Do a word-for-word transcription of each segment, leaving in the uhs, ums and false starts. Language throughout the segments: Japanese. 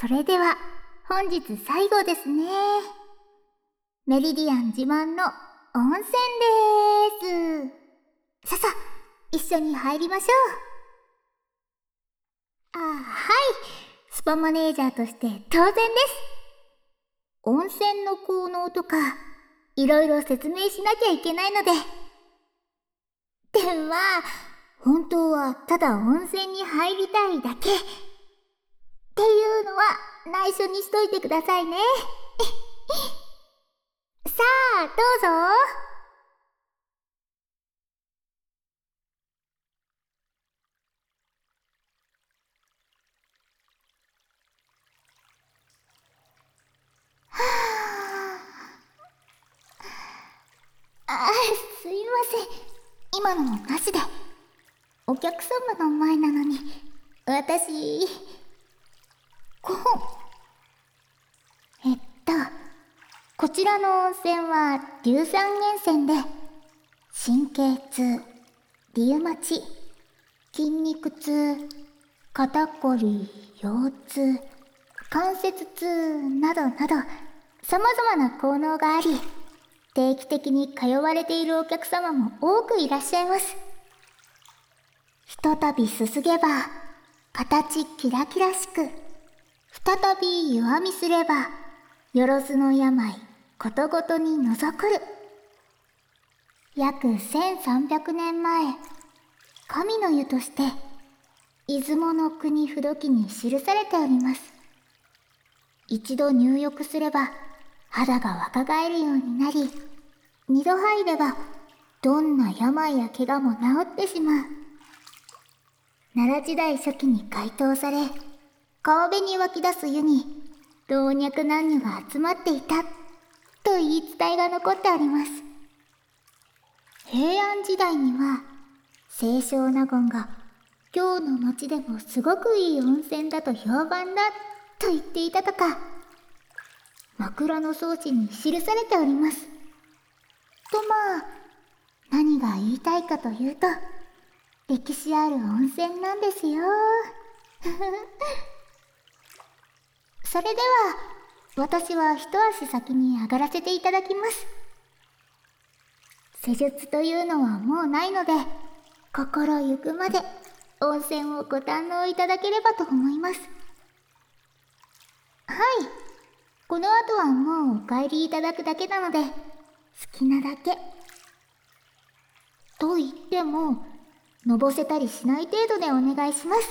それでは本日最後ですね。メリディアン自慢の温泉でーす。ささ、一緒に入りましょう。あ、はい。スパマネージャーとして当然です。温泉の効能とか、いろいろ説明しなきゃいけないので。では、本当はただ温泉に入りたいだけっていうのは内緒にしといてくださいね。さあ、どうぞ。あ、すいません。今のもなしで。お客様の前なのに、私、こう。えっと、こちらの温泉は硫酸源泉で、神経痛、リウマチ、筋肉痛、肩こり、腰痛、関節痛などなど、様々な効能があり、定期的に通われているお客様も多くいらっしゃいます。ひとたびすすげば、形キラキラしく、再び湯あみすれば、よろずの病、ことごとにのぞくる。約せんさんびゃくねんまえ、神の湯として、出雲の国不土記に記されております。一度入浴すれば、肌が若返るようになり、二度入れば、どんな病や怪我も治ってしまう。奈良時代初期に開湯され、川辺に湧き出す湯に、老若男女が集まっていた、と言い伝えが残っております。平安時代には、清少納言が、京の町でもすごくいい温泉だと評判だ、と言っていたとか、枕草子に記されております。とまあ、何が言いたいかというと、歴史ある温泉なんですよ。それでは、私は一足先に上がらせていただきます。施術というのはもうないので、心ゆくまで温泉をご堪能いただければと思います。はい。この後はもうお帰りいただくだけなので、好きなだけ。と言っても、のぼせたりしない程度でお願いします。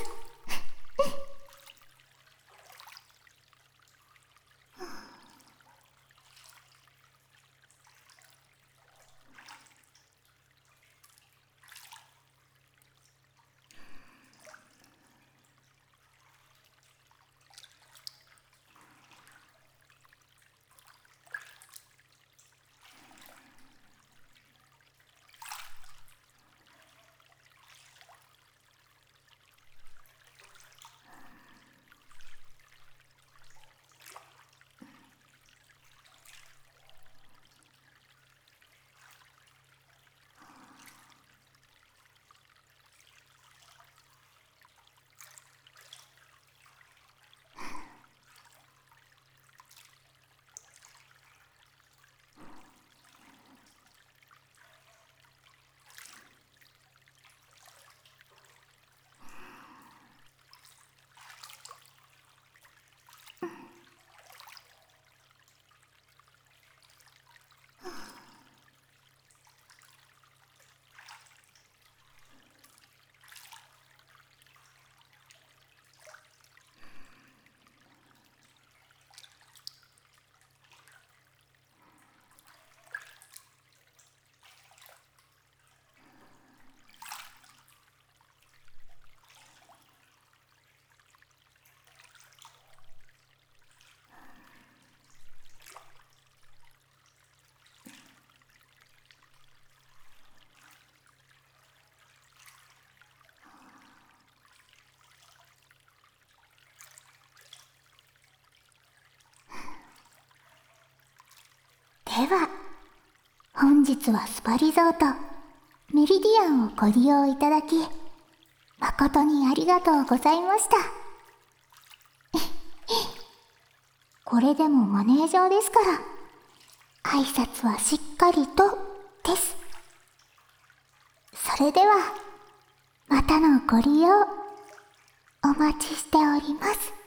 では、本日はスパリゾート、メリディアンをご利用いただき、誠にありがとうございました。 これでもマネージャーですから、挨拶はしっかりとです。それでは、またのご利用、お待ちしております。